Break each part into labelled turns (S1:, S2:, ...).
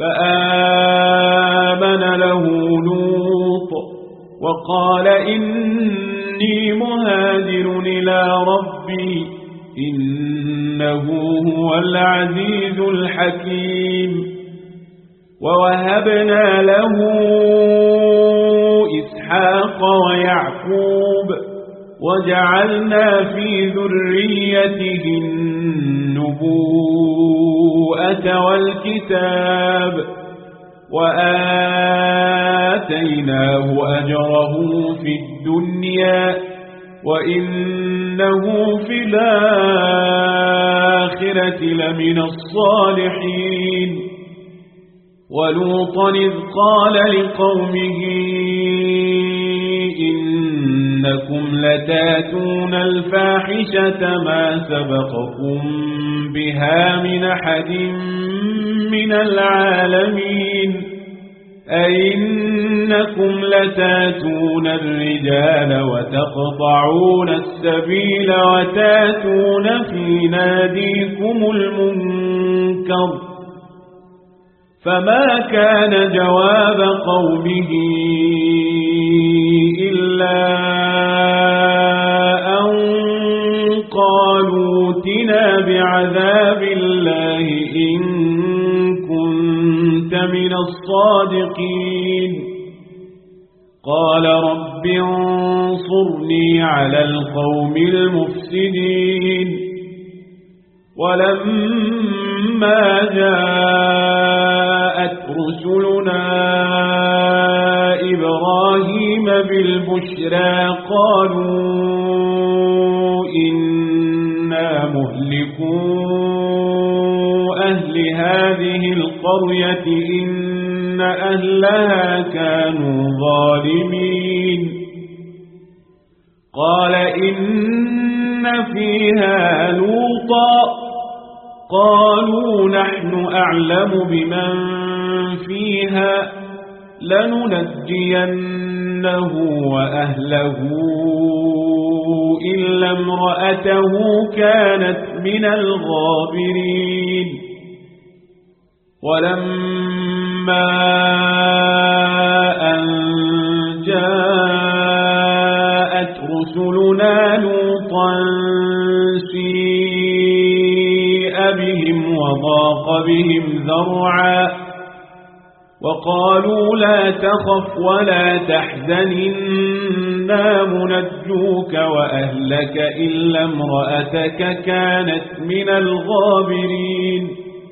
S1: فآمن له لوط وقال إني مهاجر إلى ربي إنه هو العزيز الحكيم ووهبنا له إسحاق ويعقوب وجعلنا في ذريته النبوءة والكتاب وآتيناه أجره في الدنيا وإنه في الآخرة لمن الصالحين ولوطا إذ قال لقومه إنكم لتاتون الفاحشة ما سبقكم بها من أحد من العالمين أئنكم لتاتون الرجال وتقطعون السبيل وتاتون في ناديكم المنكر فما كان جواب قومه إلا أن قالوا ائتنا بعذاب الله إن كنت من الصادقين قال رب انصرني على القوم المفسدين ولما جاءت رسلنا إبراهيم بالبشرى قالوا إنا مهلكو أهل هذه القرية إن أهلها كانوا ظالمين قال إن فيها لوطا قالوا نحن أعلم بمن فيها لننجينه وأهله إلا امرأته كانت من الغابرين ولما أن جاءت رسلنا لوطا سيء بهم وضاق بهم ذرعا وقالوا لا تخف ولا تحزن إنا منجوك وأهلك إلا امرأتك كانت من الغابرين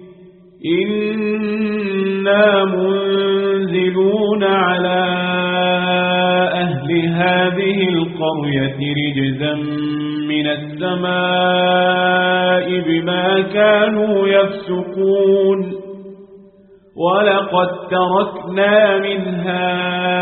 S1: إنا منزلون على أهل هذه القرية رجزا من السماء بما كانوا يفسقون ولقد تركنا منها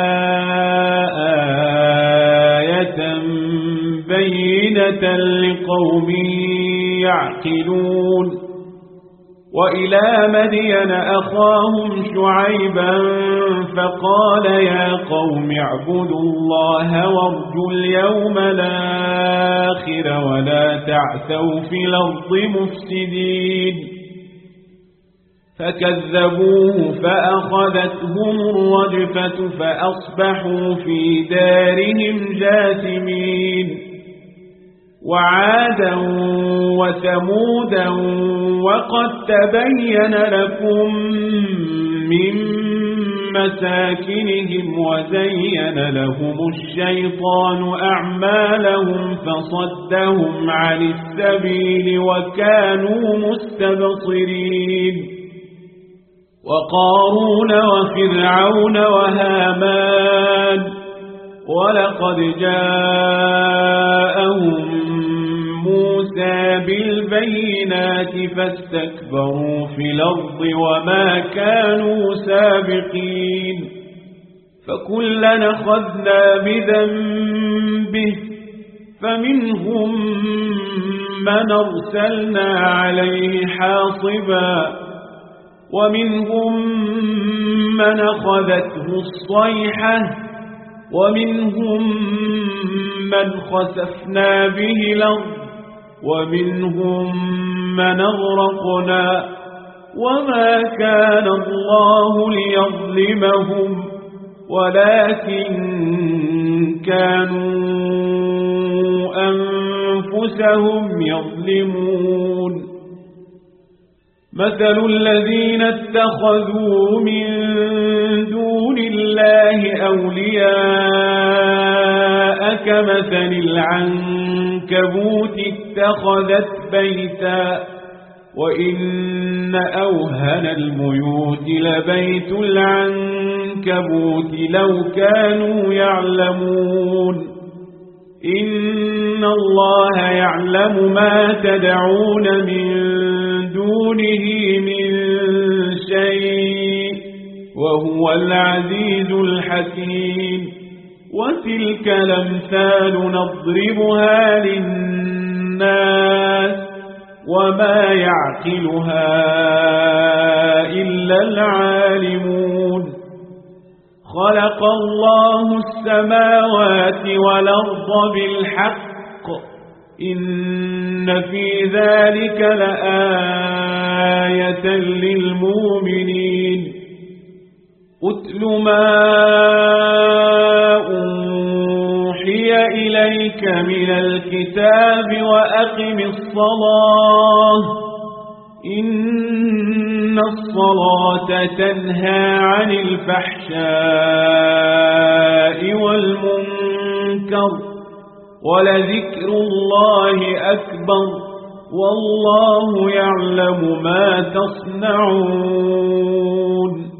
S1: آية بينة لقوم يعقلون وإلى مدين أخاهم شعيبا فقال يا قوم اعبدوا الله وارجوا اليوم الآخر ولا تعثوا في الأرض مفسدين فكذبوه فأخذتهم الرجفة فأصبحوا في دارهم جاثمين وعادا وثمودا وقد تبين لكم من مساكنهم وزين لهم الشيطان أعمالهم فصدهم عن السبيل وكانوا مستبصرين وقارون وفرعون وهامان ولقد جاءهم موسى بالبينات فاستكبروا في الأرض وما كانوا سابقين فكلا أخذنا بذنبه فمنهم من أرسلنا عليه حاصبا ومنهم من أخذته الصيحة ومنهم من خسفنا به الأرض ومنهم من أغرقنا وما كان الله ليظلمهم ولكن كانوا أنفسهم يظلمون مثل الذين اتخذوا من دون الله أولياء كمثل العنكبوت اتخذت بيتا وإن أوهن البيوت لبيت العنكبوت لو كانوا يعلمون إن الله يعلم ما تدعون من دونه من شيء وهو العزيز الحكيم وتلك الأمثال نضربها للناس وما يعقلها إلا العالمون خلق الله السماوات والأرض بالحق إن في ذلك لآية للمؤمنين أتل ما أوحي إليك من الكتاب وأقم الصلاة إن الصلاة تنهى عن الفحشاء والمنكر ولذكر الله أكبر والله يعلم ما تصنعون